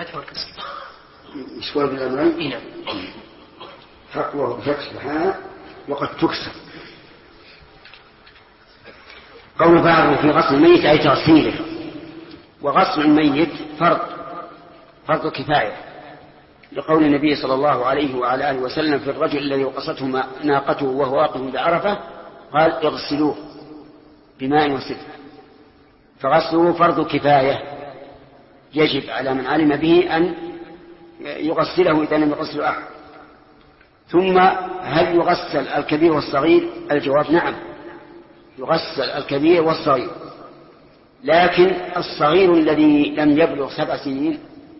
فتح والكسر. يشكر بالأمرين. حقه بفتحها وقد تكسر. قول بعضه في غسل الميت أي تغسيله. وغسل الميت فرض كفاية، لقول النبي صلى الله عليه وعلى آله وسلم في الرجل الذي وقصته ناقته وهو واقف بعرفة قال اغسلوه بماء وسدر. فغسله فرض كفاية، يجب على من علم به أن يغسله إذا لم يغسله أحد. ثم هل يغسل الكبير والصغير؟ الجواب نعم، يغسل الكبير والصغير، لكن الصغير الذي لم يبلغ 7 سنين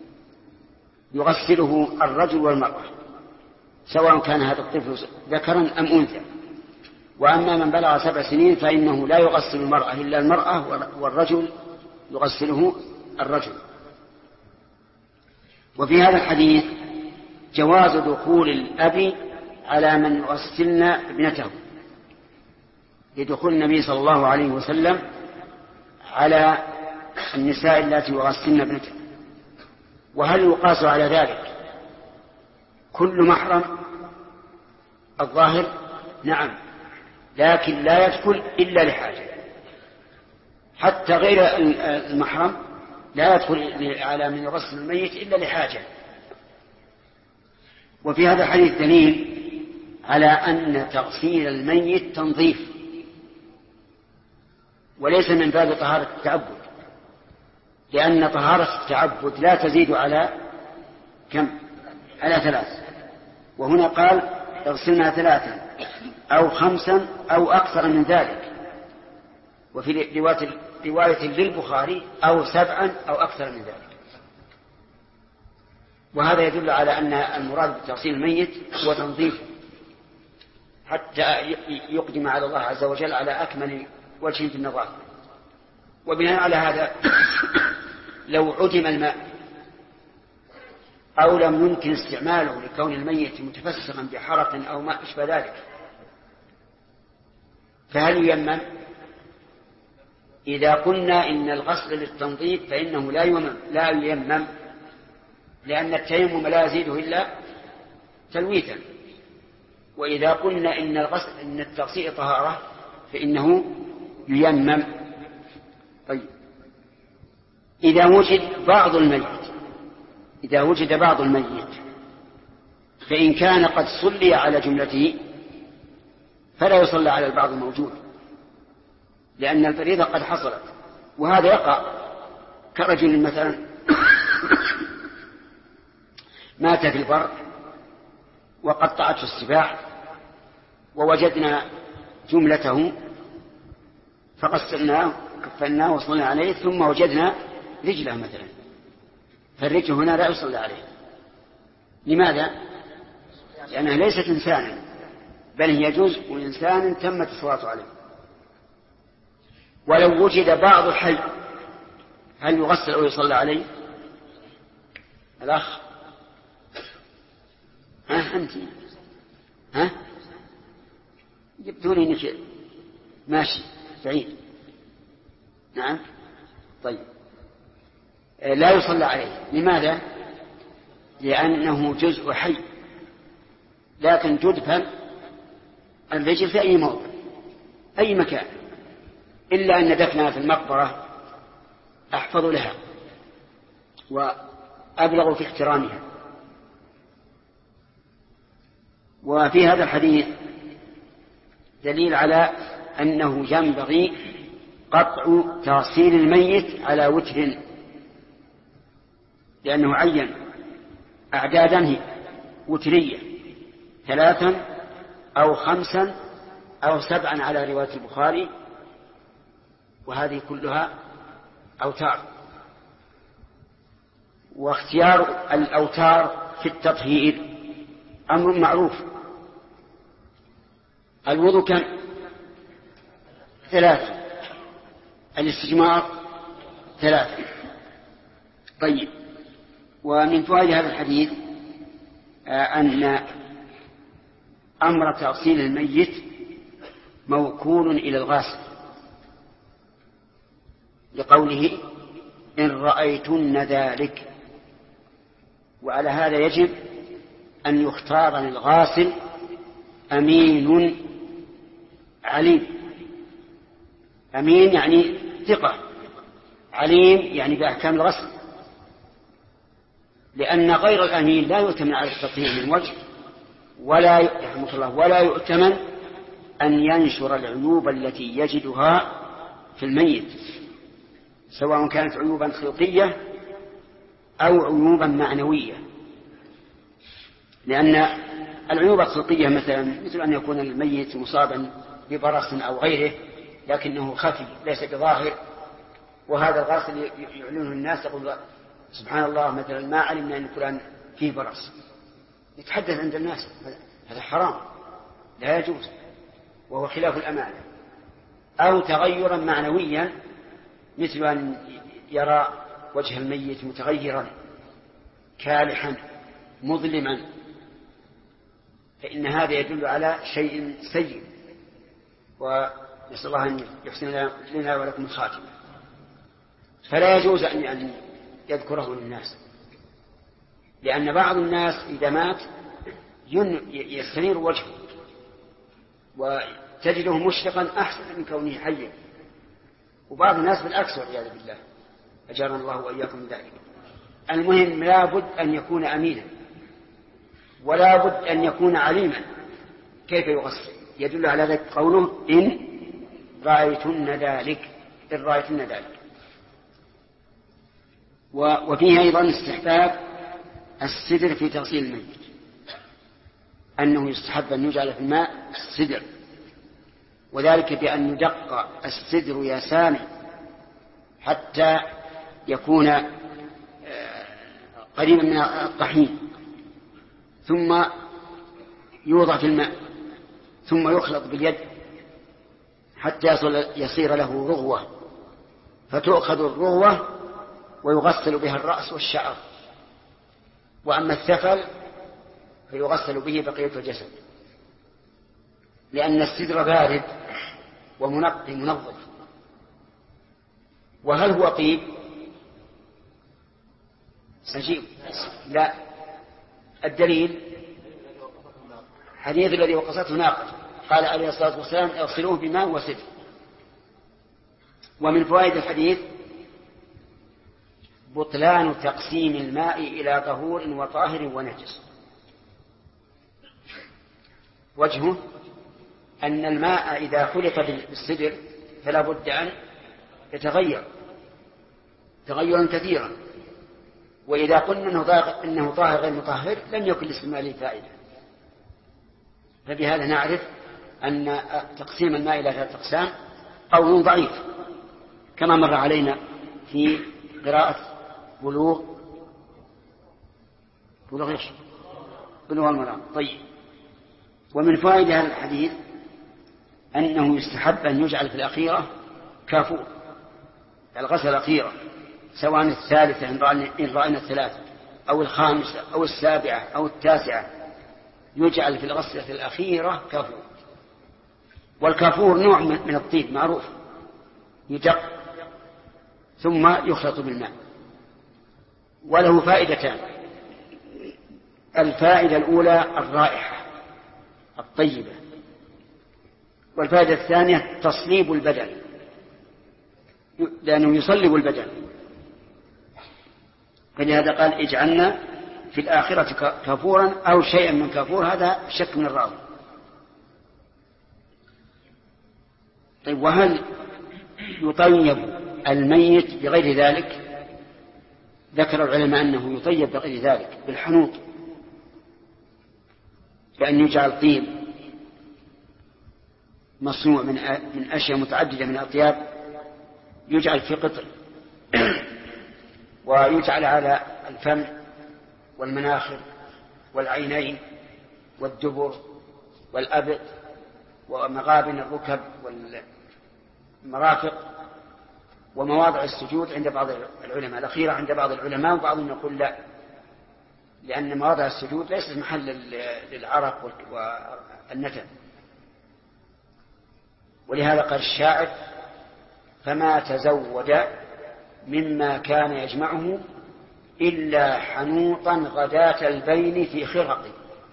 يغسله الرجل والمرأة سواء كان هذا الطفل ذكرا أم أنثى. وأما من بلغ 7 سنين فإنه لا يغسل المرأة إلا المرأة، والرجل يغسله الرجل. وفي هذا الحديث جواز دخول الأب على من يغسلن ابنته، لدخول النبي صلى الله عليه وسلم على النساء التي يغسلن ابنته. وهل يقاس على ذلك كل محرم؟ الظاهر نعم، لكن لا يدخل إلا لحاجة. حتى غير المحرم لا يدخل على من يغسل الميت إلا لحاجة. وفي هذا الحديث دليل على أن تغسيل الميت تنظيف وليس من باب طهارة التعبد، لأن طهارة التعبد لا تزيد على كم؟ على 3. وهنا قال اغسلنا 3 أو 5 أو أكثر من ذلك. وفي رواية للبخاري أو 7 أو أكثر من ذلك. وهذا يدل على أن المراد بتغسيل الميت هو تنظيفه حتى يقدم على الله عز وجل على أكمل وجه في النظافة. وبناء على هذا لو عدم الماء أو لم يمكن استعماله لكون الميت متفسخا بحرق أو ما أشبه ذلك، فهل ييمم؟ إذا قلنا إن الغسل للتنظيف فإنه لا ييمم، لأن التيمم لا يزيده إلا تلويثا. وإذا قلنا إن التغسيل طهارة فإنه ييمم. طيب إذا وجد بعض الميت فإن كان قد صلي على جملته فلا يصلى على البعض الموجود، لأن الفريضة قد حصلت. وهذا يقع كرجل مثلا مات في البر وقطعته السباع ووجدنا جملته فغسلناه كفناه وصلنا عليه، ثم وجدنا رجله مثلا، فالرجل هنا لا يصلى عليه. لماذا؟ لأنها ليست إنسانا، بل هي جزء إنسان تمت الصلاة عليه. ولو وجد بعض الحي هل يغسل أو يصلى عليه؟ الأخ أنت جبتوني إنك ماشي بعيد. نعم طيب لا يصلى عليه. لماذا؟ لأنه جزء حي، لكن تدفن الرجل في أي موضع أي مكان، إلا أن دفنها في المقبرة أحفظ لها وأبلغ في احترامها. وفي هذا الحديث دليل على أنه ينبغي قطع تغسيل الميت على وتر، لأنه عين أعدادا وترية 3 أو 5 أو 7 على رواية البخاري، وهذه كلها أوتار. واختيار الأوتار في التطهير أمر معروف. الوضوء كم؟ 3، الاستجمار 3. طيب ومن فوائد هذا الحديث أن أمر تغسيل الميت موكول إلى الغاسل، لقوله إن رأيتن ذلك، وعلى هذا يجب أن يختار للغاسل أمين عليم. أمين يعني ثقة، عليم يعني بأحكام الغسل، لأن غير الأمين لا يؤتمن على التطهير من وجه، ولا يرحمك الله ولا يؤتمن أن ينشر العيوب التي يجدها في الميت، سواء كانت عيوبا خلقية أو عيوبا معنوية. لأن العيوب الخلقية مثل أن يكون الميت مصابا ببرص أو غيره لكنه خفي ليس بظاهر، وهذا الغاسل يعلنه الناس، يقول سبحان الله مثلا ما علمنا أن فلان فيه برص، يتحدث عند الناس، هذا حرام لا يجوز وهو خلاف الأمانة. أو تغيرا معنويا مثل أن يرى وجه الميت متغيرا كالحا مظلما، فإن هذا يدل على شيء سيء، ونسأل الله أن يحسن لنا ولكم الخاتمة. فلا يجوز أن يذكره للناس، لأن بعض الناس إذا مات يستنير وجهه وتجده مشرقا أحسن من كونه حيا، وبعض الناس بالعكس والعياذ بالله، أجارنا الله وإياكم من ذلك. المهم لا بد أن يكون أمينا، ولا بد أن يكون عليما كيف يغسل. يدل على ذلك قوله إن رأيتن ذلك، إن رأيتن ذلك. وفيه أيضا استحباب السدر في تغسيل الميت، أنه يستحب أن يجعل في الماء السدر، وذلك بأن يدق السدر يسامي حتى يكون قريبا من الطحين، ثم يوضع في الماء، ثم يخلط باليد حتى يصير له رغوة، فتؤخذ الرغوة ويغسل بها الرأس والشعر، وأما الثفل فيغسل به بقية الجسد، لأن السدر بارد ومنقي منظف. وهل هو طيب؟ سجيب؟ لا. الدليل حديث الذي وقصته ناقة، قال عليه الصلاة والسلام اغسلوه بماء وسدر. ومن فوائد الحديث بطلان تقسيم الماء إلى طهور وطاهر ونجس. وجهه أن الماء إذا خلط بالسدر فلا بد أن يتغير تغيرا كثيرا، وإذا قلنا إنه طاهر غير مطهر لم يكن لاسم الماء فائدة. فبهذا نعرف أن تقسيم الماء إلى 3 أقسام قول ضعيف، كما مر علينا في قراءة بلوغ المرام. طيب. ومن فوائد هذا الحديث أنه يستحب أن يجعل في الأخيرة كافور، الغسل الأخيرة، سواء الثالثة إن رأينا 3 أو 5 أو 7 أو 9، يجعل في الغسلة الأخيرة كافور. والكافور نوع من الطيب معروف، يدق ثم يخلط بالماء، وله فائدتان. الفائدة الأولى الرائحة الطيبة، والفائدة الثانية تصليب البدن، لأنه يصلب البدن، فلهذا قال اجعلنا في الآخرة كافورا أو شيئا من كافور، هذا شك من الراوي. طيب، وهل يطيب الميت بغير ذلك؟ ذكر العلماء أنه يطيب بغير ذلك بالحنوط، لأن يجعل طيب مصنوع من أشياء متعددة من الأطياب، يجعل في قطر ويجعل على الفم والمناخر والعينين والدبر والأبط ومغابن الركب والمرافق ومواضع السجود عند بعض العلماء. الأخيرة عند بعض العلماء، وبعضهم يقول لا، لأن مواضع السجود ليست محل للعرق والنتن. ولهذا قال الشاعر فما تزود مما كان يجمعه إلا حنوطا غداة البين في خرقه.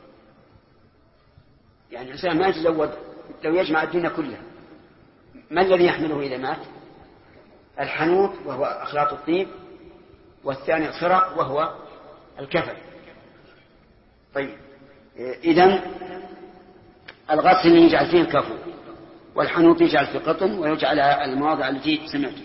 يعني الإنسان ما يتزود لو يجمع الدنيا كلها، ما الذي يحمله إذا مات؟ الحنوط وهو أخلاط الطيب، والثاني الخرق وهو الكفن. طيب إذن الغسل يجعل فيه الكفن، والحنوط يجعل في قطن، ويجعل على المواضع التي سمعت.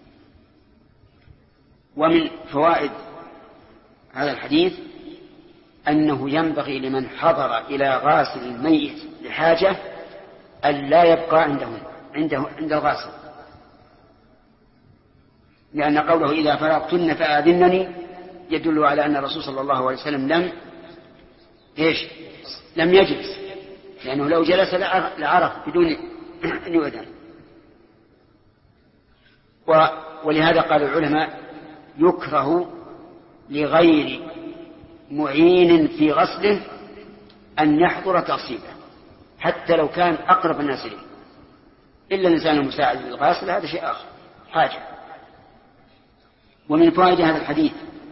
ومن فوائد هذا الحديث أنه ينبغي لمن حضر إلى غاسل الميت لحاجة أن لا يبقى عند الغاسل، لأن قوله إذا فرغتن فآذنني يدل على أن الرسول صلى الله عليه وسلم لم يجلس، لأنه لو جلس لعرف بدون أن يؤذن. ولهذا قال العلماء يكره لغير معين في غسله أن يحضر تغسيله حتى لو كان أقرب الناس إليه، إلا الإنسان المساعد للغاسل هذا شيء آخر حاجة. ومن فوائد هذا الحديث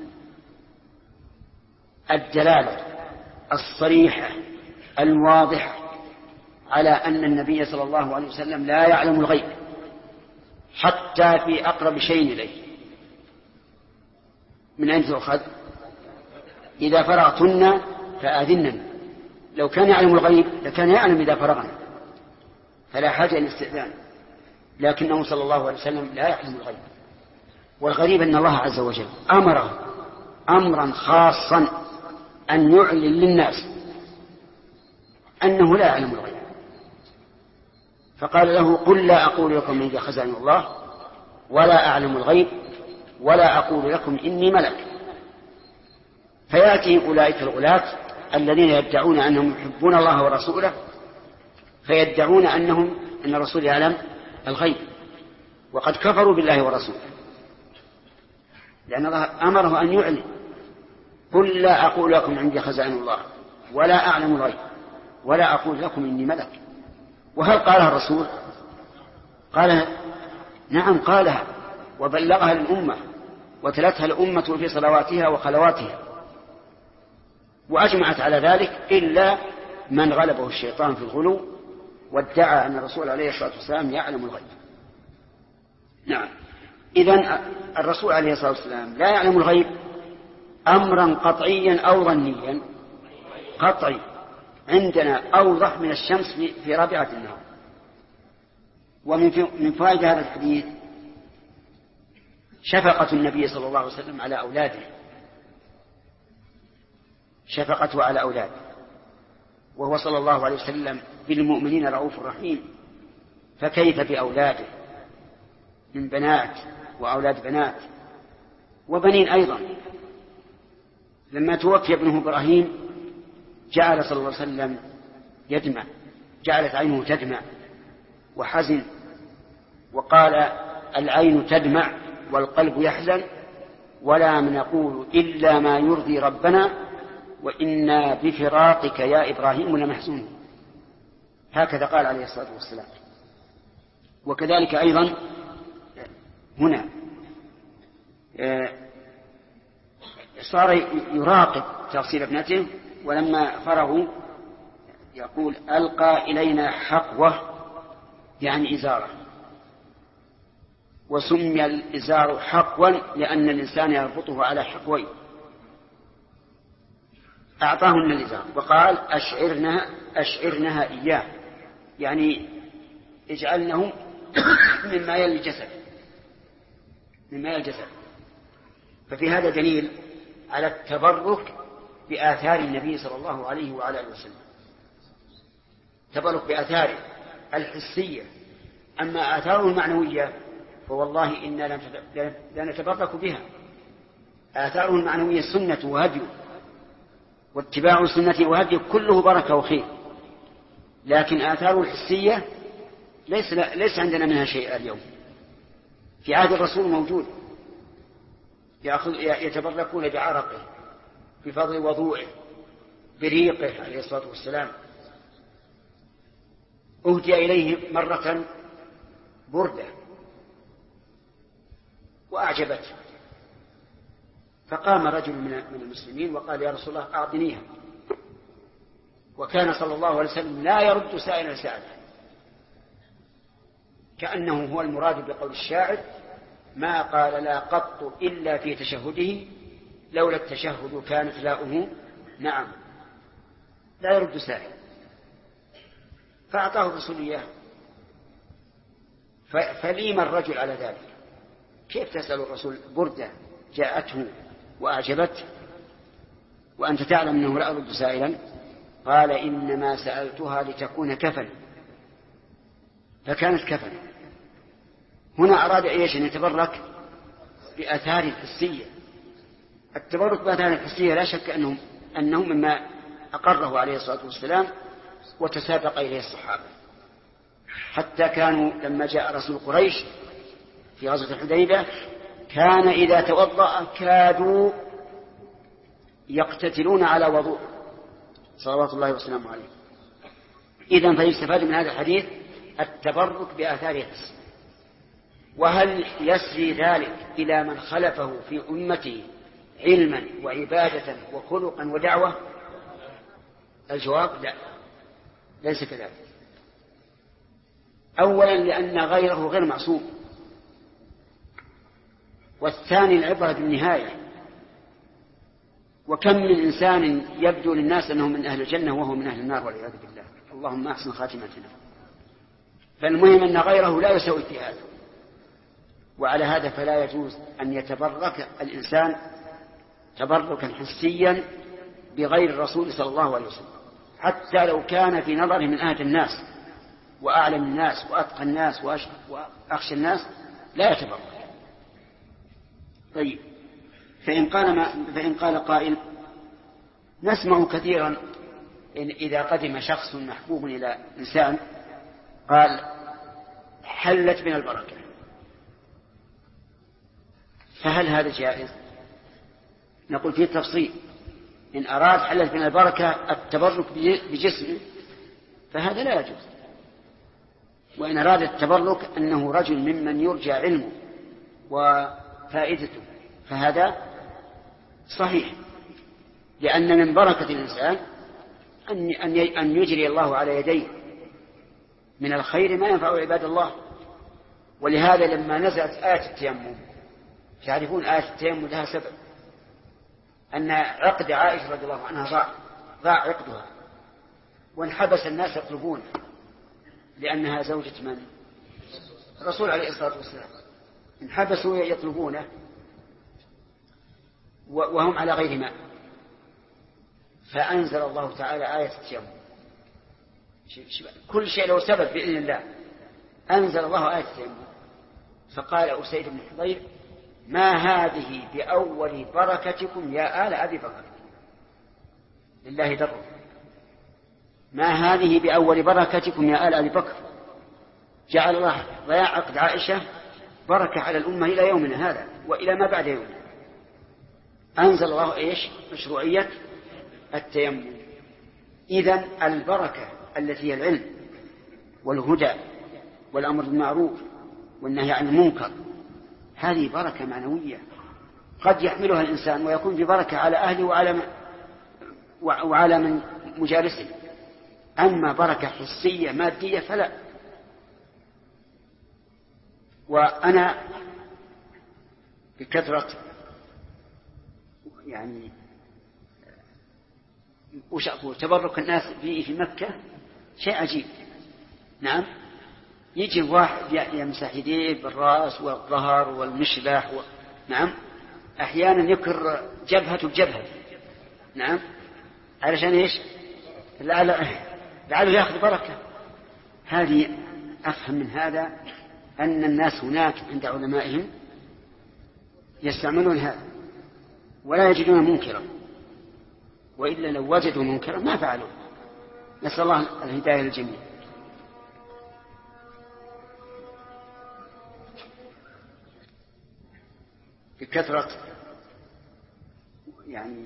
الدلالة الصريحة الواضحة على أن النبي صلى الله عليه وسلم لا يعلم الغيب حتى في أقرب شيء إليه. من أين تؤخذ؟ إذا فرغتن فآذنن. لو كان يعلم الغيب لكان يعلم إذا فرغنا، فلا حاجة للاستئذان، لكنه صلى الله عليه وسلم لا يعلم الغيب. والغريب أن الله عز وجل أمره أمرا خاصا أن يعلن للناس أنه لا يعلم الغيب، فقال له قل لا أقول لكم إني خزائن الله ولا أعلم الغيب ولا أقول لكم إني ملك. فيأتي أولئك الغلاة الذين يدعون أنهم يحبون الله ورسوله، فيدعون أن الرسول يعلم الغيب، وقد كفروا بالله ورسوله، لأن الله أمره أن يعلن قل لا أقول لكم عندي خزائن الله ولا أعلم الغيب ولا أقول لكم إني ملك. وهل قالها الرسول؟ قال نعم قالها وبلغها للأمة وتلتها الأمة في صلواتها وخلواتها، وأجمعت على ذلك إلا من غلبه الشيطان في الغلو وادعى أن الرسول عليه الصلاة والسلام يعلم الغيب. نعم، إذن الرسول عليه الصلاة والسلام لا يعلم الغيب أمرا قطعيا أو ظنيا؟ قطعي، عندنا أوضح من الشمس في رابعة النهار. ومن فائدة هذا الحديث شفقة النبي صلى الله عليه وسلم على أولاده، شفقته على أولاده، وهو صلى الله عليه وسلم بالمؤمنين رؤوف رحيم، فكيف بأولاده من بنات وأولاد بنات وبنين أيضا. لما توفي ابنه إبراهيم جعل صلى الله عليه وسلم يدمع، جعلت عينه تدمع وحزن، وقال العين تدمع والقلب يحزن ولا نقول إلا ما يرضي ربنا وإنا بفراقك يا إبراهيم لمحزونون. هكذا قال عليه الصلاة والسلام. وكذلك أيضا هنا صار يراقب تغسيل ابنته، ولما فرغوا يقول ألقى إلينا حقوة يعني إزارة، وسمي الإزار حقوا لأن الإنسان يربطه على حقوين. أعطاهن الإزار وقال أشعرنها إياه، يعني اجعلنه مما يلي الجسد. ففي هذا دليل على التبرك بآثار النبي صلى الله عليه وعلى آله وسلم، تبرك بآثاره الحسية. أما آثاره المعنوية فوالله إنا لا نتبرك بها. آثاره المعنوية سنة وهدي، واتباع سنة وهدي كله بركة وخير، لكن آثاره الحسية ليس عندنا منها شيء اليوم. في عهد الرسول موجود، يتبركون بعرقه، بفضل وضوءه، بريقه عليه الصلاة والسلام. أهدي إليه مرة بردة وأعجبته، فقام رجل من المسلمين وقال يا رسول الله أعطنيها، وكان صلى الله عليه وسلم لا يرد سائلا سأله، كأنه هو المراد بقول الشاعر ما قال لا قط إلا في تشهده لولا التشهد كانت لاؤه نعم، لا يرد سائل. فأعطاه الرسول إياه. فليم الرجل على ذلك، كيف تسأل الرسول بردة جاءته وأعجبته وأنت تعلم أنه لا أرد سائلا؟ قال إنما سألتها لتكون كفن، فكانت كفن. هنا أراد إيش؟ أن يتبرك بآثار الحسية. التبرك بآثار الحسية لا شك أنه مما أقره عليه الصلاة والسلام وتسابق إليه الصحابة، حتى كانوا لما جاء رسول قريش في غزوة الحديبية كان إذا توضأ كادوا يقتتلون على وضوء صلوات الله وسلامه عليه. إذن فيستفاد من هذا الحديث التبرك بآثار الحسية. وهل يسري ذلك إلى من خلفه في أمته علما وعبادة وخلقا ودعوة؟ الجواب لا، ليس كذلك. أولا لأن غيره غير معصوم، والثاني العبرة بالنهاية. وكم من إنسان يبدو للناس أنه من أهل الجنة وهو من أهل النار والعياذ بالله، اللهم أحسن خاتمتنا. فالمهم أن غيره لا يسوي في هذا، وعلى هذا فلا يجوز أن يتبرك الإنسان تبركا حسيا بغير الرسول صلى الله عليه وسلم، حتى لو كان في نظره من أهل الناس وأعلم الناس وأتقى الناس وأخشى الناس، لا يتبرك. طيب، فإن قال قائل نسمع كثيرا إن إذا قدم شخص محبوب إلى إنسان قال حلت من البركة، فهل هذا جائز؟ نقول فيه تفصيل. إن أراد حلت من البركة التبرك بجسمه فهذا لا يجوز، وإن أراد التبرك أنه رجل ممن يرجى علمه وفائدته فهذا صحيح، لأن من بركة الإنسان أن يجري الله على يديه من الخير ما ينفع عباد الله. ولهذا لما نزلت آية التيمم، تعرفون آية التيمم لها سبب، أن عقد عائشة رضي الله عنها ضاع عقدها وانحبس الناس يطلبون، لأنها زوجة من؟ الرسول عليه الصلاة والسلام. انحبسوا يطلبونه وهم على غير ماء، فأنزل الله تعالى آية التيمم. كل شيء له سبب بإذن الله. أنزل الله آية التيمم، فقال أسيد بن حضير ما هذه بأول بركتكم يا آل أبي بكر، لله در، ما هذه بأول بركتكم يا آل أبي بكر. جعل الله ضياع عقد عائشة بركة على الأمة إلى يومنا هذا وإلى ما بعد يوم. أنزل الله إيش؟ مشروعية التيمم. إذن البركة التي هي العلم والهدى والأمر بالمعروف والنهي عن المنكر هذه بركة معنوية قد يحملها الإنسان ويكون ببركة على أهله وعلى من مجالسه. أما بركة حسية مادية فلا. وأنا بكثرة يعني وش أقول تبرك الناس في مكة شيء عجيب. نعم، يجي واحد يمسح يديه بالرأس والظهر والمشبح نعم، أحيانا يكر جبهته بجبهة. نعم، علشان إيش؟ لعله يأخذ بركة. هذه أفهم من هذا أن الناس هناك عند علمائهم يستعملون هذا ولا يجدون منكرا، وإلا لو وجدوا منكرا ما فعلوا. نسأل الله الهداية للجميع. بكثرة يعني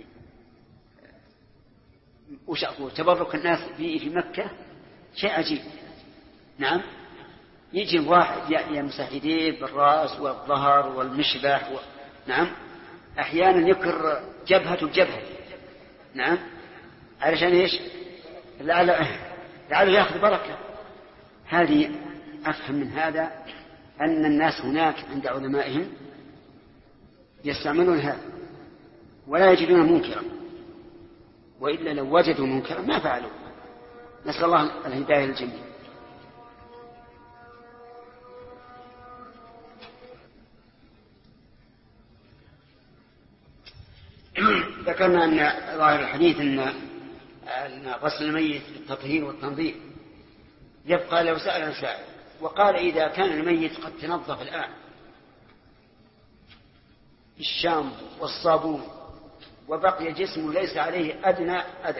وش أقول تبرك الناس في مكة شيء عجيب. نعم، يجي واحد يمسح يديه بالرأس والظهر والمشبح نعم، أحيانا يكر جبهة الجبهة، نعم، علشان إيش؟ لعله يأخذ بركة. هذه أفهم من هذا أن الناس هناك عند علمائهم يستعملون هذا ولا يجدون منكرا، وإلا لو وجدوا منكرا ما فعلوا. نسأل الله الهداية للجميع. ذكرنا أن ظاهر الحديث أن غسل الميت للتطهير والتنظيف. يبقى لو سأل سائل وقال إذا كان الميت قد تنظف الآن بالشامبو والصابون وبقي جسمه ليس عليه أدنى أذى،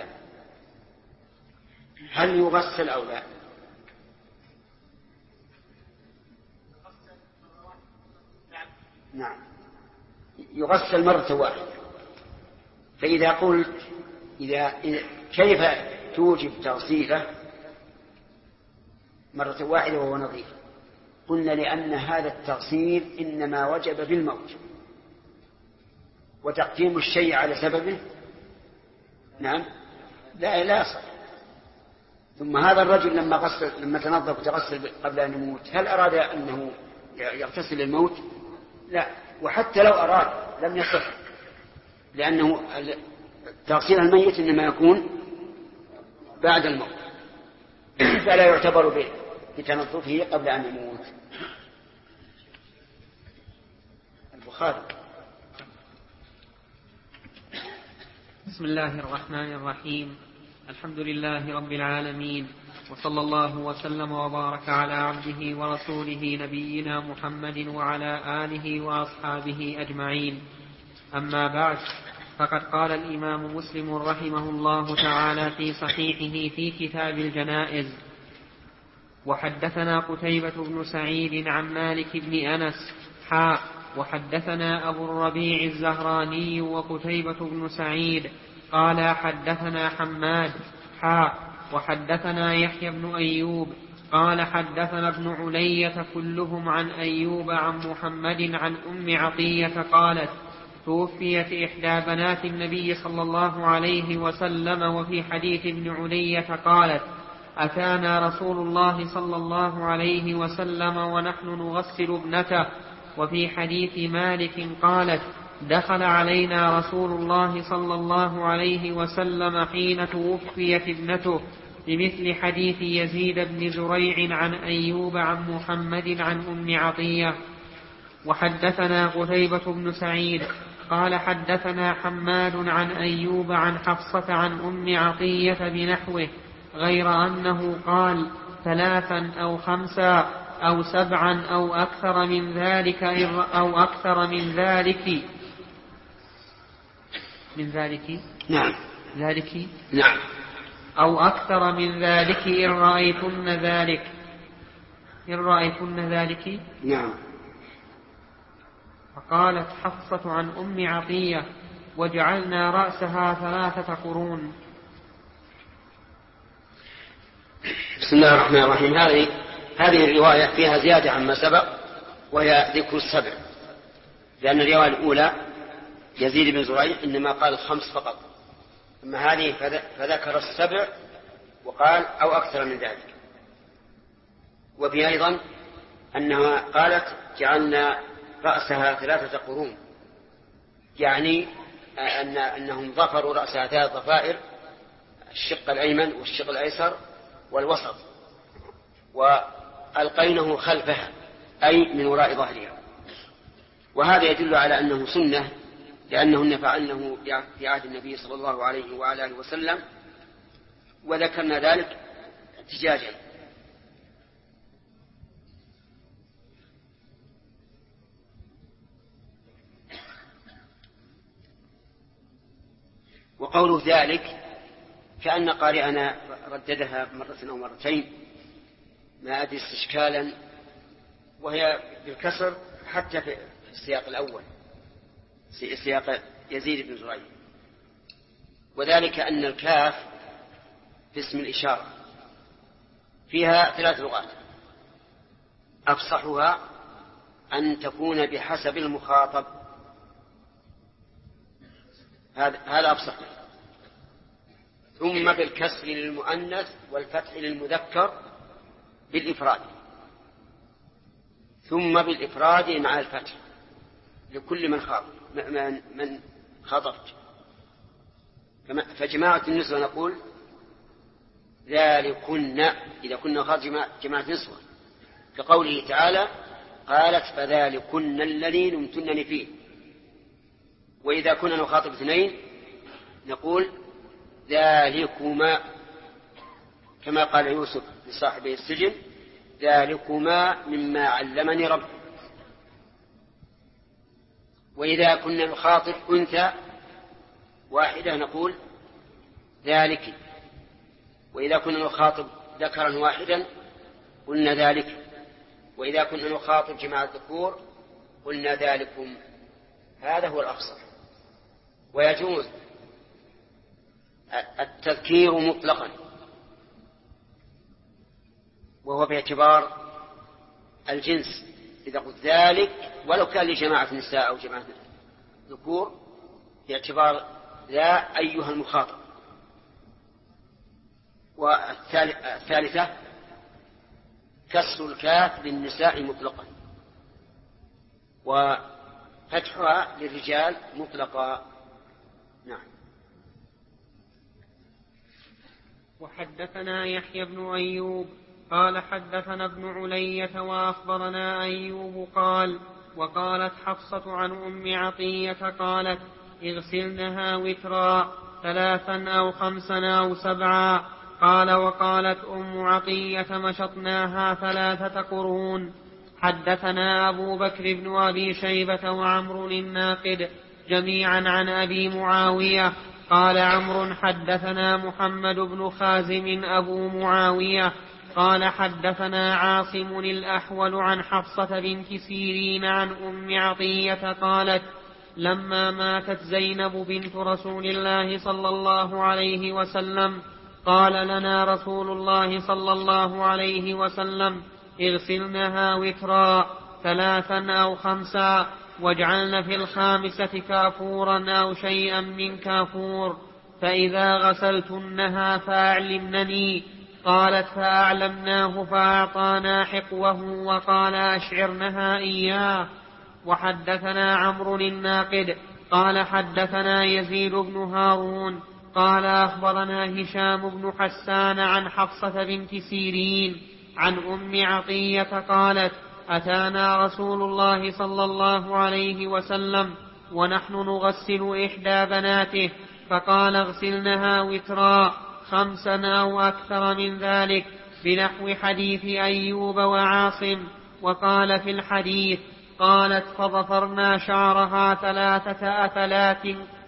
هل يغسل أو لا؟ نعم، يغسل مرة واحدة. فإذا قلت كيف توجب تغسيله مرة واحدة وهو نظيف؟ قلنا لأن هذا التغسيل إنما وجب بالموت، وتقديم الشيء على سببه نعم لا يصح. ثم هذا الرجل لما تنظف وتغسل قبل أن يموت هل أراد أنه يغتسل الموت؟ لا، وحتى لو أراد لم يصح، لأنه تغسيل الميت إنما يكون بعد الموت، فلا يعتبر بتنظفه قبل أن يموت. البخاري. بسم الله الرحمن الرحيم. الحمد لله رب العالمين، وصلى الله وسلم وبارك على عبده ورسوله نبينا محمد وعلى آله وأصحابه أجمعين. أما بعد، فقد قال الإمام مسلم رحمه الله تعالى في صحيحه في كتاب الجنائز: وحدثنا قتيبة بن سعيد عن مالك بن أنس وحدثنا أبو الربيع الزهراني وقتيبة بن سعيد قال حدثنا حماد وحدثنا يحيى بن أيوب قال حدثنا ابن علية كلهم عن أيوب عن محمد عن أم عطية قالت: توفيت إحدى بنات النبي صلى الله عليه وسلم. وفي حديث ابن علية قالت: أتانا رسول الله صلى الله عليه وسلم ونحن نغسل ابنته. وفي حديث مالك قالت: دخل علينا رسول الله صلى الله عليه وسلم حين توفيت ابنته، بمثل حديث يزيد بن زريع عن أيوب عن محمد عن أم عطية. وحدثنا قتيبة بن سعيد قال حدثنا حماد عن أيوب عن حفصة عن أم عطية بنحوه، غير أنه قال 3 أو 5 أو 7 أو أكثر من ذلك نعم ذلك نعم أو أكثر من ذلك إن رأيتن ذلك نعم. فقالت حفصة عن أم عطية: وجعلنا رأسها 3 قرون. بسم الله الرحمن الرحيم. هذه الرواية فيها زيادة عما سبق، وهي ذكر 7، لأن الرواية الأولى يزيد بن زريع إنما قال 5 فقط، أما هذه فذكر 7 وقال أو أكثر من ذلك. وفي أيضا أنها قالت: جعلنا رأسها 3 قرون، يعني أنهم ضفروا رأسها 3 ضفائر، الشق الأيمن والشق الأيسر والوسط، وألقينه خلفها أي من وراء ظهرها. وهذا يدل على أنه سنة، لأنهن فعلنه في عهد النبي صلى الله عليه وعلى آله وسلم، وذكرنا ذلك احتجاجا. وقوله ذلك كأن قارئنا رددها مرة أو مرتين، ما أدري استشكالا، وهي بالكسر حتى في السياق الأول، سياق يزيد بن زريع. وذلك أن الكاف في اسم الإشارة فيها 3 لغات، أفصحها أن تكون بحسب المخاطب، هذا أفصح. ثم بالكسر للمؤنث والفتح للمذكر بالإفراد، ثم بالإفراد مع الفتح لكل من خطبت. فجماعة النسوة نقول ذلكن إذا كنا خاطب جماعة نسوة، كقوله تعالى قالت فذلكن الذي لمتنني فيه. وإذا كنا نخاطب اثنين نقول ذلكما، كما قال يوسف لصاحبه السجن ذلكما مما علمني ربي. وإذا كنا نخاطب أنثى واحدة نقول ذلك. وإذا كنا نخاطب ذكرا واحدا قلنا ذلك. وإذا كنا نخاطب جماعة الذكور قلنا ذلكم. هذا هو الأفصح. ويجوز التذكير مطلقا، وهو باعتبار الجنس. إذا قلت ذلك ولو كان لجماعة نساء أو جماعة ذكور باعتبار ذا أيها المخاطب. والثالثة كسر الكاف للنساء مطلقا وفتحها للرجال مطلقا. نعم. وحدثنا يحيى بن أيوب قال حدثنا ابن علية وأخبرنا أيوب قال وقالت حفصة عن أم عطية قالت اغسلنها وترا 3 أو 5 أو 7. قال وقالت أم عطية مشطناها 3 قرون. حدثنا أبو بكر بن أبي شيبة وعمر الناقد جميعا عن أبي معاوية قال عمرو حدثنا محمد بن خازم أبو معاوية قال حدثنا عاصم الأحول عن حفصة بنت سيرين عن أم عطية قالت لما ماتت زينب بنت رسول الله صلى الله عليه وسلم قال لنا رسول الله صلى الله عليه وسلم اغسلنها وترا 3 أو 5 واجعلن في 5 كافورا أو شيئا من كافور، فإذا غسلتنها فأعلمنني. قالت فأعلمناه فأعطانا حقوه وقال أشعرنها إياه. وحدثنا عمرو الناقد قال حدثنا يزيد بن هارون قال أخبرنا هشام بن حسان عن حفصة بنت سيرين عن أم عطية قالت أتانا رسول الله صلى الله عليه وسلم ونحن نغسل إحدى بناته فقال اغسلنها وترا 5 أو أكثر من ذلك بنحو حديث أيوب وعاصم. وقال في الحديث قالت فضفرنا شعرها 3 أثلات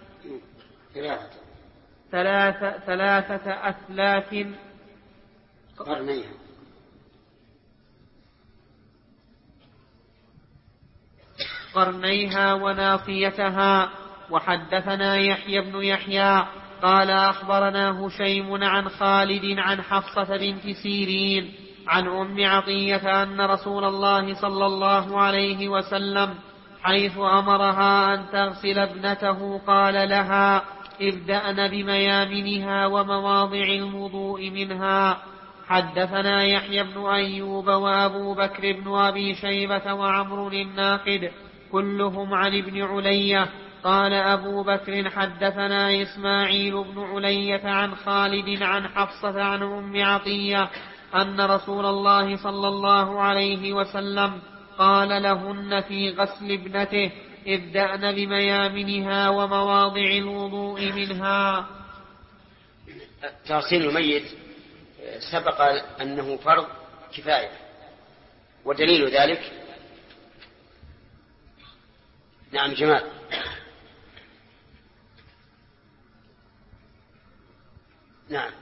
قرنيها وناصيتها. وحدثنا يحيى بن يحيى قال أخبرنا هشيم عن خالد عن حفصة بنت سيرين عن أم عطية أن رسول الله صلى الله عليه وسلم حيث أمرها أن تغسل ابنته قال لها ابدأن بميامنها ومواضع الوضوء منها. حدثنا يحيى بن أيوب وأبو بكر بن أبي شيبة وعمر الناقد كلهم عن ابن علية. قال أبو بكر حدثنا إسماعيل بن علية عن خالد عن حفصة عن أم عطية أن رسول الله صلى الله عليه وسلم قال لهن في غسل ابنته ابدأن بميامنها ومواضع الوضوء منها. تغسيل الميت سبق أنه فرض كفاية، ودليل ذلك نعم جمال. نعم.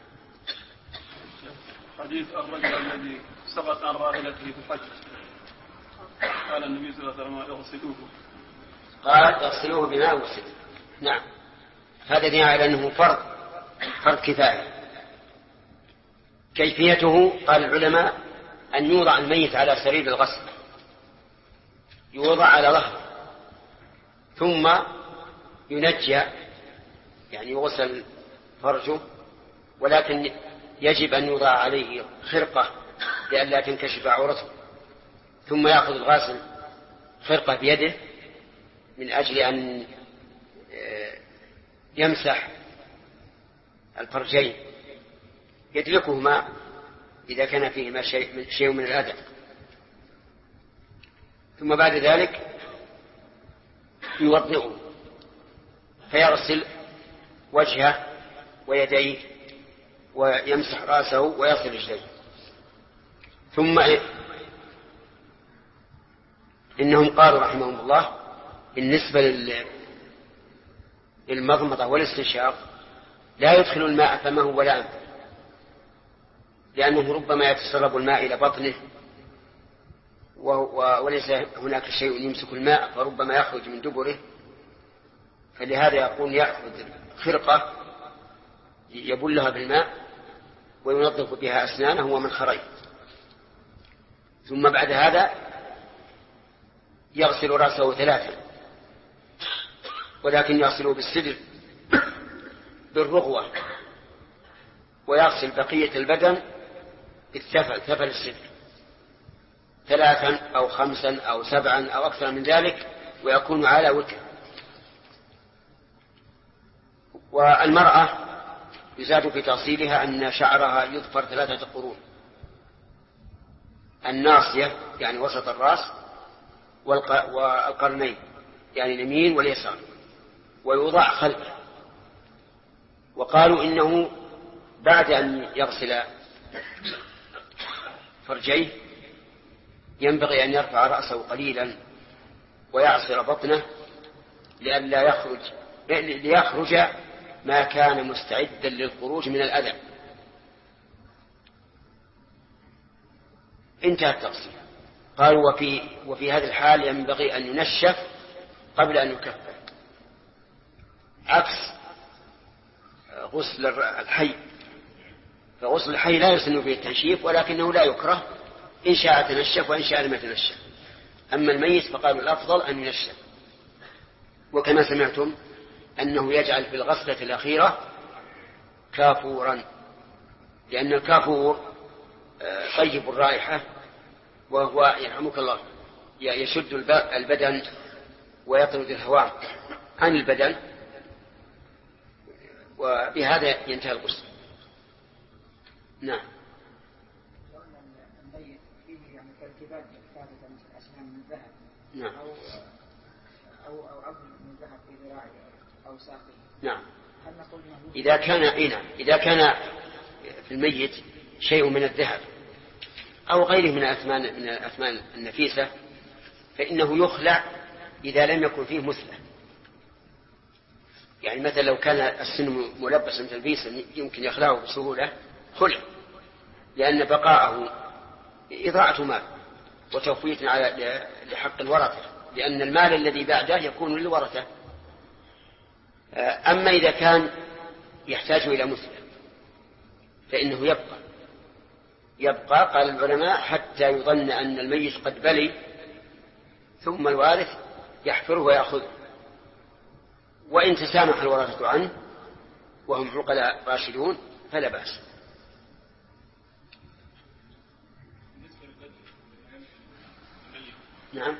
حديث الرجل الذي سقط عن راحلته في الحج قال النبي صلى الله عليه وسلم اغسلوه، قال اغسلوه بماء وسدر. نعم، هذا دليل على أنه فرض كفاية. كيفيته قال العلماء أن يوضع الميت على سرير الغسل، يوضع على ظهره ثم ينجى يعني يغسل فرجه، ولكن يجب أن يوضع عليه خرقة لئلا تنكشف عورته، ثم يأخذ الغاسل خرقة بيده من أجل أن يمسح الفرجين، يدلكهما إذا كان فيهما شيء من الأذى، ثم بعد ذلك يوضئه فيغسل وجهه ويديه ويمسح رأسه ويغسل رجليه. ثم إنهم قالوا رحمهم الله بالنسبة للمضمضة والاستنشاق لا يدخل الماء فمه ولا أنفه، لأنه ربما يتسرب الماء إلى بطنه وليس هناك شيء يمسك الماء، فربما يخرج من دبره، فلهذا يقول يأخذ خرقة يبلها بالماء وينظف بها أسنانه ومنخريه، ثم بعد هذا يغسل رأسه 3، ولكن يغسله بالسدر بالرغوة، ويغسل بقية البدن بالثفل، ثفل السدر 3 أو 5 أو 7 أو أكثر من ذلك، ويكون على وتر. والمرأة يزاد في تأصيلها أن شعرها يظفر 3 قرون: الناصية يعني وسط الرأس، والقرنين يعني اليمين واليسار، ويوضع خلفه. وقالوا إنه بعد أن يغسل فرجيه ينبغي أن يرفع رأسه قليلا ويعصر بطنه ليخرج ما كان مستعدا للخروج من الأذى. انتهى التفصيل. قالوا وفي هذه الحال ينبغي أن ينشف قبل أن يكفر، عكس غسل الحي، فغسل الحي لا يسن فيه التنشيف، ولكنه لا يكره إن شاء تنشف وإن شاء لم يتنشف. أما الميت فقالوا الأفضل أن ينشف. وكما سمعتم أنه يجعل في الغسلة الأخيرة كافورا، لأن الكافور طيب الرائحة، وهو يرحمك الله يشد البدن ويطرد الهواء عن البدن، وبهذا ينتهي الغسل. نعم. الميت فيه يعني تركيبات ثابتة مثل أسنان من ذهب، نعم، أو عظم من ذهب في ذراعه أو ساقه. نعم. هل نقول إذا كان في الميت شيء من الذهب أو غيره من الأثمان النفيسة فإنه يخلع إذا لم يكن فيه مثلة. يعني مثلا لو كان السن ملبسا تلبيسا يمكن يخلعه بسهولة، خلع، لأن بقاءه إضاعة مال وتوفيت لحق الورثة، لأن المال الذي بعده يكون للورثة. أما إذا كان يحتاج إلى مثلة فإنه يبقى قال العلماء حتى يظن أن الميت قد بلي، ثم الوارث يحفره ويأخذه، وإن تسامح الورثة عنه وهم عقلاء راشدون فلا بأس. نعم.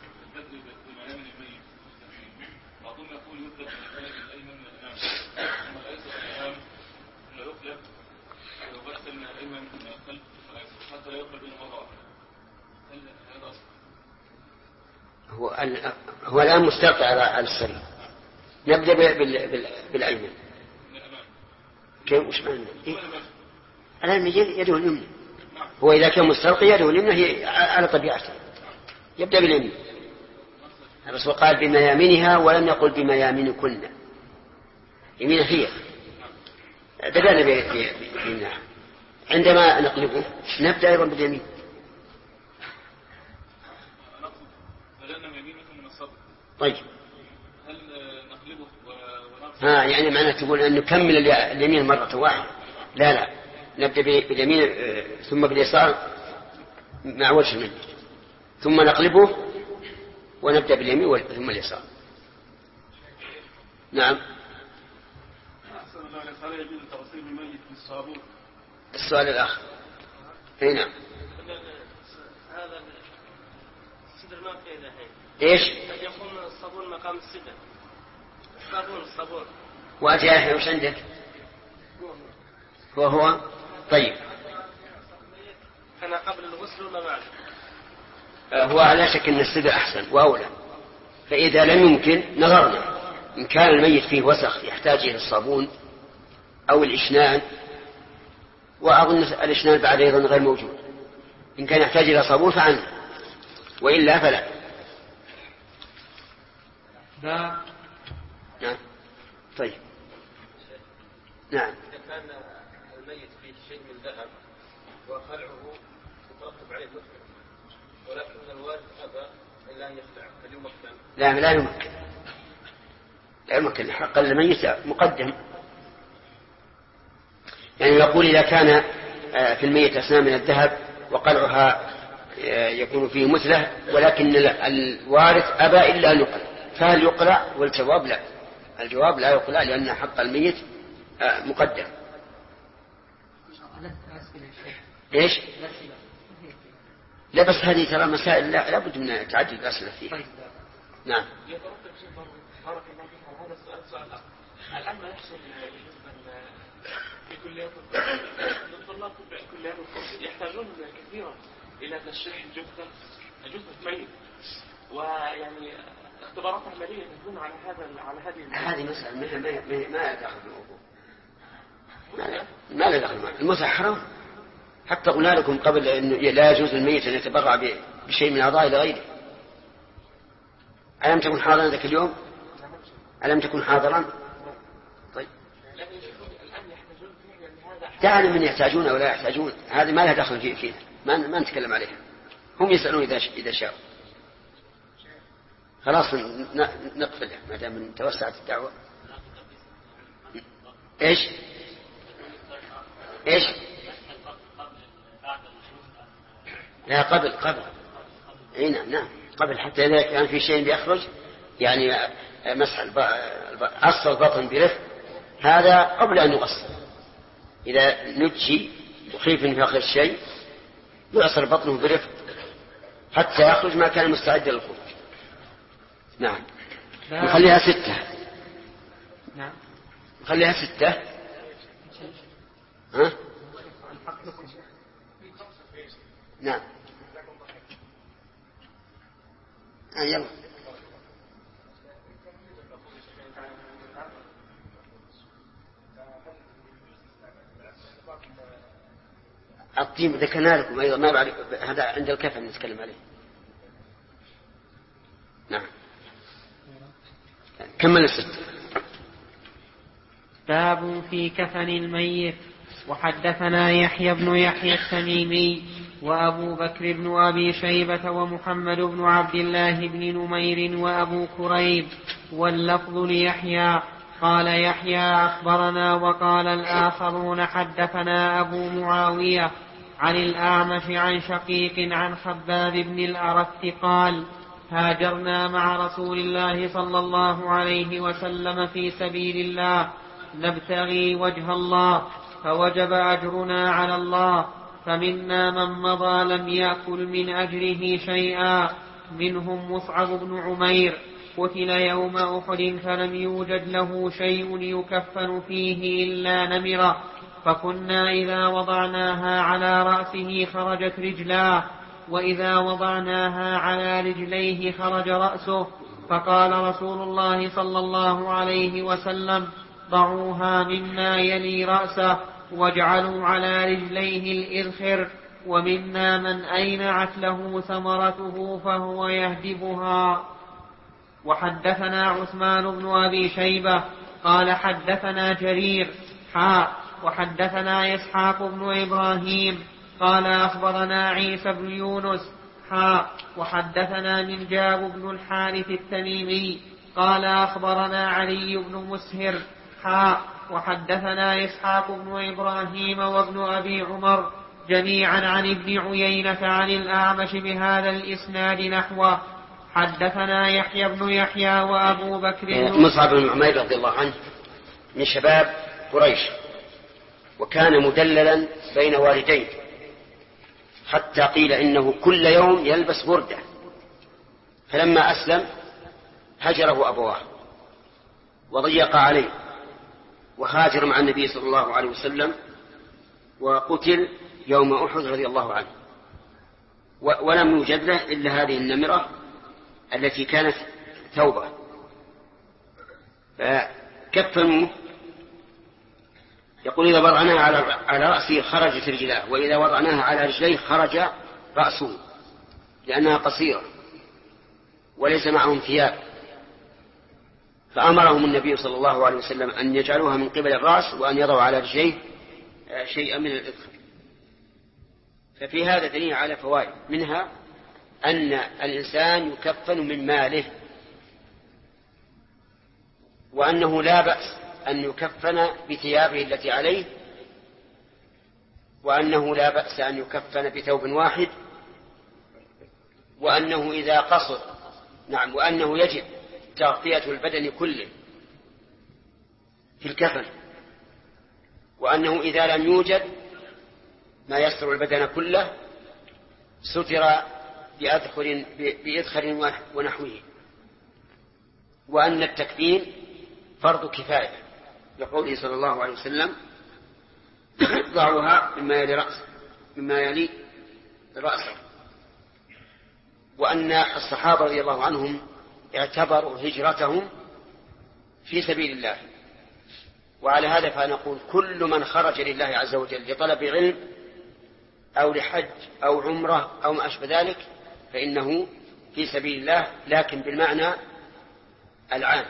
هو الآن مستلقي على السرير. نبدأ بالأيمن. كيف وش معنى؟ الآن يده اليمنى. هو إذا كان مستلقي يده اليمنى هي على طبيعته، يبدأ باليمين. الرسول قال بميامنها ولم يقل بميامنكن، يمينها هي. بدأنا بيمينها. عندما نقلبه نبدأ أيضا باليمين. طيب. هل نقلبه يعني معناه تقول أن نكمل اليمين مرة واحدة؟ لا، نبدأ باليمين ثم باليسار مع وجه الميت، ثم نقلبه ونبدأ باليمين ثم اليسار. نعم. شيخ هل يجوز تغسيل الميت بالصابون؟ السؤال الآخر. هنا هذا السدر ما فيه الحين. إيش؟ يكون الصابون مقام السدر. الصابون. وأجي وش عندك؟ هو طيب. أنا قبل الغسل ولا بعد؟ هو على شك أن السدر أحسن وأولى. فإذا لم يمكن نظرنا إن كان الميت فيه وسخ يحتاج إلى الصابون أو الإشنان، وأظن الإشنان بعد أيضا غير موجود. إن كان يحتاج إلى صابون فعنه، وإلا فلا. نعم. طيب. نعم. إذا كان الميت فيه شيء من ذهب وخلعه يترتب عليه مكان، ولكن الوارث أبى إلا أن يخلعه، هل يمكن؟ لا يمكن. لا يمكن. حق الميت مقدم. يعني يقول إذا كان في الميت أسنان من الذهب وقلعها يكون فيه مثله، ولكن الوارث أبى إلا أن يقلع، فهل يقلع؟ والجواب لا. الجواب لا يقلع، لأن حق الميت مقدم. إيش؟ لا بس هذه ترى مسائل لا بد من تعدد الأسئلة فيها. نعم. بارك الله فيك. هذا السؤال الآن ما يحصل في كل يوم الطلاب كل يوم يحتاجون كثيرا إلى تشريح جثة ميت، ويعني اختبارات عملية تكون على هذه مسألة ما لا دخل بالموضوع. ما لا دخل. المسح حرام. حتى قلنا لكم قبل أنه لا يجوز الميت أن يتبرع بشيء من أعضاء لغيره. ألم تكن حاضرا ذاك اليوم؟ ألم تكن حاضرا؟ طيب. دعنا من يحتاجون أو لا يحتاجون، هذه ما لها دخل فينا، ما نتكلم عليها. هم يسألون إذا شاءوا. خلاص نقفل ما دام توسعت الدعوة. إيش؟ لا قبل. نعم قبل، حتى إذا كان في شيء بيخرج يعني مسح عص البطن برفق، هذا قبل أن يغسل. إذا نجي وخيف في آخر الشيء يعصر بطنه برفق حتى يخرج ما كان مستعد للخروج. نعم. نخليها 6. نعم. نخليها 6. ها؟ نعم. يلا. الطيب ذكرنا لكم أيضا، ما بعد هذا عند الكفن نتكلم عليه. نعم. كمل 6. باب في كفن الميت. وحدثنا يحيى بن يحيى التميمي وأبو بكر بن أبي شيبة ومحمد بن عبد الله بن نمير وأبو كريب، واللفظ ليحيى. قال يحيى أخبرنا، وقال الآخرون حدثنا أبو معاوية عن الأعمش عن شقيق عن خباب بن الأرت قال: هاجرنا مع رسول الله صلى الله عليه وسلم في سبيل الله نبتغي وجه الله، فوجب أجرنا على الله، فمنا من مضى لم يأكل من أجره شيئا، منهم مصعب بن عمير قتل يوم أحد فلم يوجد له شيء يكفن فيه إلا نمرة، فكنا إذا وضعناها على رأسه خرجت رجلاه، وإذا وضعناها على رجليه خرج رأسه، فقال رسول الله صلى الله عليه وسلم: ضعوها مما يلي رأسه واجعلوا على رجليه الإذخر، ومنا من أينعت له ثمرته فهو يهدبها. وحدثنا عثمان بن أبي شيبة قال حدثنا جرير وحدثنا إسحاق بن إبراهيم قال أخبرنا عيسى بن يونس وحدثنا منجاب بن الحارث التميمي قال أخبرنا علي بن مسهر وحدثنا إسحاق بن إبراهيم وابن أبي عمر جميعا عن ابن عيينة عن الأعمش بهذا الإسناد نحوه. حدثنا يحيى بن يحيى وأبو بكر مصعب بن عمير رضي الله عنه من شباب قريش، وكان مدللا بين والديه، حتى قيل إنه كل يوم يلبس بردة. فلما أسلم هجره أبواه وضيق عليه، وهاجر مع النبي صلى الله عليه وسلم، وقتل يوم أحد رضي الله عنه. ولم يوجد له إلا هذه النمرة التي كانت ثوبة، فكفنوه. يقول إذا وضعناها على رأسه خرجت رجلاه، وإذا وضعناها على رجليه خرج رأسه، لأنها قصيرة وليس معهم ثياب. فأمرهم النبي صلى الله عليه وسلم أن يجعلوها من قبل الرأس، وأن يضعوا على رجليه شيئا من الإذخر. ففي هذا دليل على فوائد، منها أن الإنسان يكفن من ماله، وأنه لا بأس أن يكفن بثيابه التي عليه، وأنه لا بأس أن يكفن بثوب واحد، وأنه إذا قصر وأنه يجب تغطية البدن كله في الكفن، وأنه إذا لم يوجد ما يستر البدن كله ستر بإذخر ونحوه، وأن التكفين فرض كفاية، لقوله صلى الله عليه وسلم ضعوها مما يلي رأسه. وأن الصحابة رضي الله عنهم اعتبروا هجرتهم في سبيل الله. وعلى هذا فنقول كل من خرج لله عز وجل لطلب علم أو لحج أو عمرة أو ما أشبه ذلك فإنه في سبيل الله، لكن بالمعنى العام.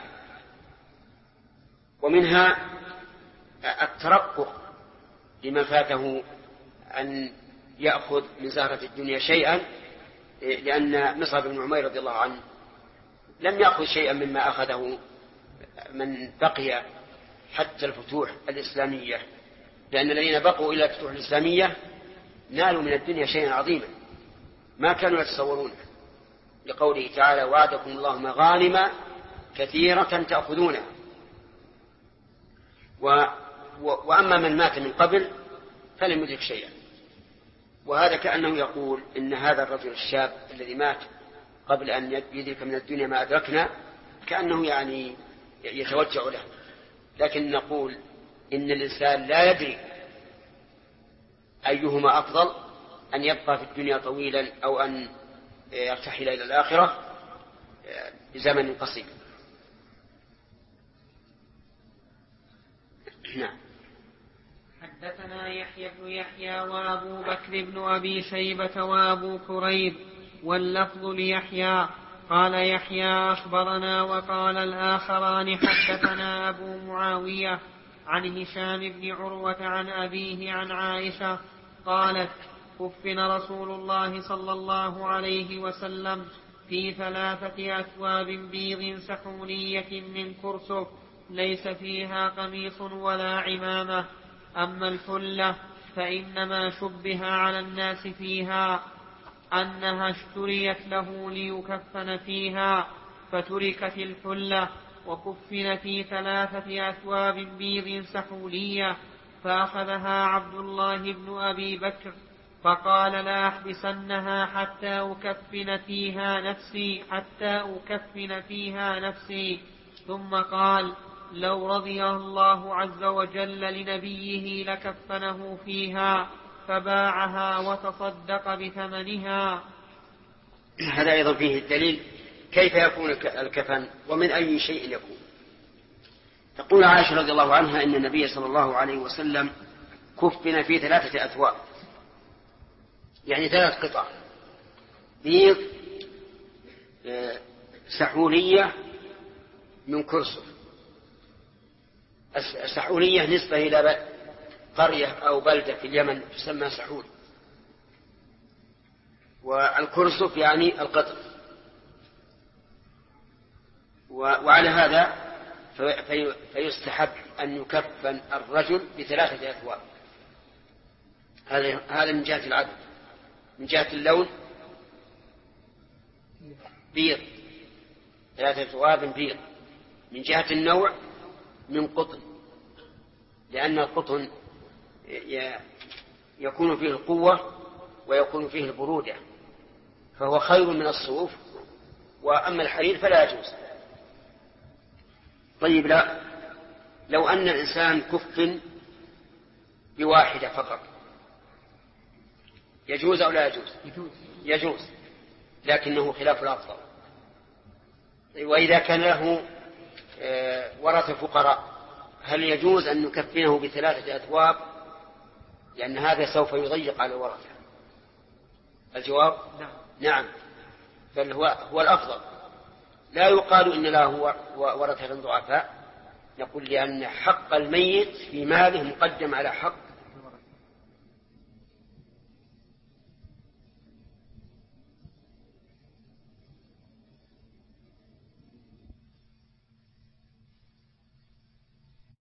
ومنها الترقق لمن فاته أن يأخذ من زهرة الدنيا شيئا، لأن مصعب بن عمير رضي الله عنه لم يأخذ شيئا مما أخذه من بقي حتى الفتوح الإسلامية، لأن الذين بقوا إلى الفتوح الإسلامية نالوا من الدنيا شيئا عظيما ما كانوا يتصورونه، لقوله تعالى وعدكم الله مغانم كثيرة تأخذونها. وأما من مات من قبل فلم يدرك شيئا. وهذا كأنه يقول إن هذا الرجل الشاب الذي مات قبل أن يدرك من الدنيا ما أدركنا كأنه يعني يتوجع له، لكن نقول إن الإنسان لا يدري أيهما أفضل، أن يبقى في الدنيا طويلا أو أن يرتحل إلى الآخرة بزمن قصير. نعم. حدثنا يحيى بن يحيى وأبو بكر بن أبي شيبة وأبو كريب، واللفظ ليحيى. قال يحيى أخبرنا، وقال الآخران حدثنا أبو معاوية عن هشام بن عروة عن أبيه عن عائشة قالت كفن رسول الله صلى الله عليه وسلم في 3 أثواب بيض سحولية من كرسف ليس فيها قميص ولا عمامة. أما الحلة فإنما شبه على الناس فيها أنها اشتريت له ليكفن فيها، فتركت الحلة وكفن في 3 أثواب بيض سحولية. فأخذها عبد الله بن أبي بكر فقال لا أحبسنها حتى أكفن فيها نفسي. ثم قال لو رضي الله عز وجل لنبيه لكفنه فيها، فباعها وتصدق بثمنها. هذا أيضا فيه الدليل كيف يكون الكفن ومن أي شيء يكون. تقول عائشة رضي الله عنها إن النبي صلى الله عليه وسلم كفن في 3 أثواب، يعني 3 قطع بيض سحولية من كرسف. السحولية نسبة إلى قرية أو بلدة في اليمن تسمى سحول، والكرسف يعني القطر. وعلى هذا فيستحب أن يكفن الرجل ب3 أثواب. هذا من جهة العدد. من جهة اللون بيض 3 أثواب بيض. من جهة النوع من قطن لأن القطن يكون فيه القوة ويكون فيه البرودة، فهو خير من الصوف. وأما الحرير فلا يجوز. طيب، لا، لو أن الإنسان كفن بواحدة فقط يجوز أو لا يجوز؟ يجوز، لكنه خلاف الأفضل. وإذا كان له ورثة فقراء هل يجوز أن نكفنه ب3 أثواب؟ لأن هذا سوف يضيق على الورثة. الجواب نعم، بل هو الأفضل. لا يقال إن له ورثة ضعفاء، نقول لأن حق الميت في ماله مقدم على حق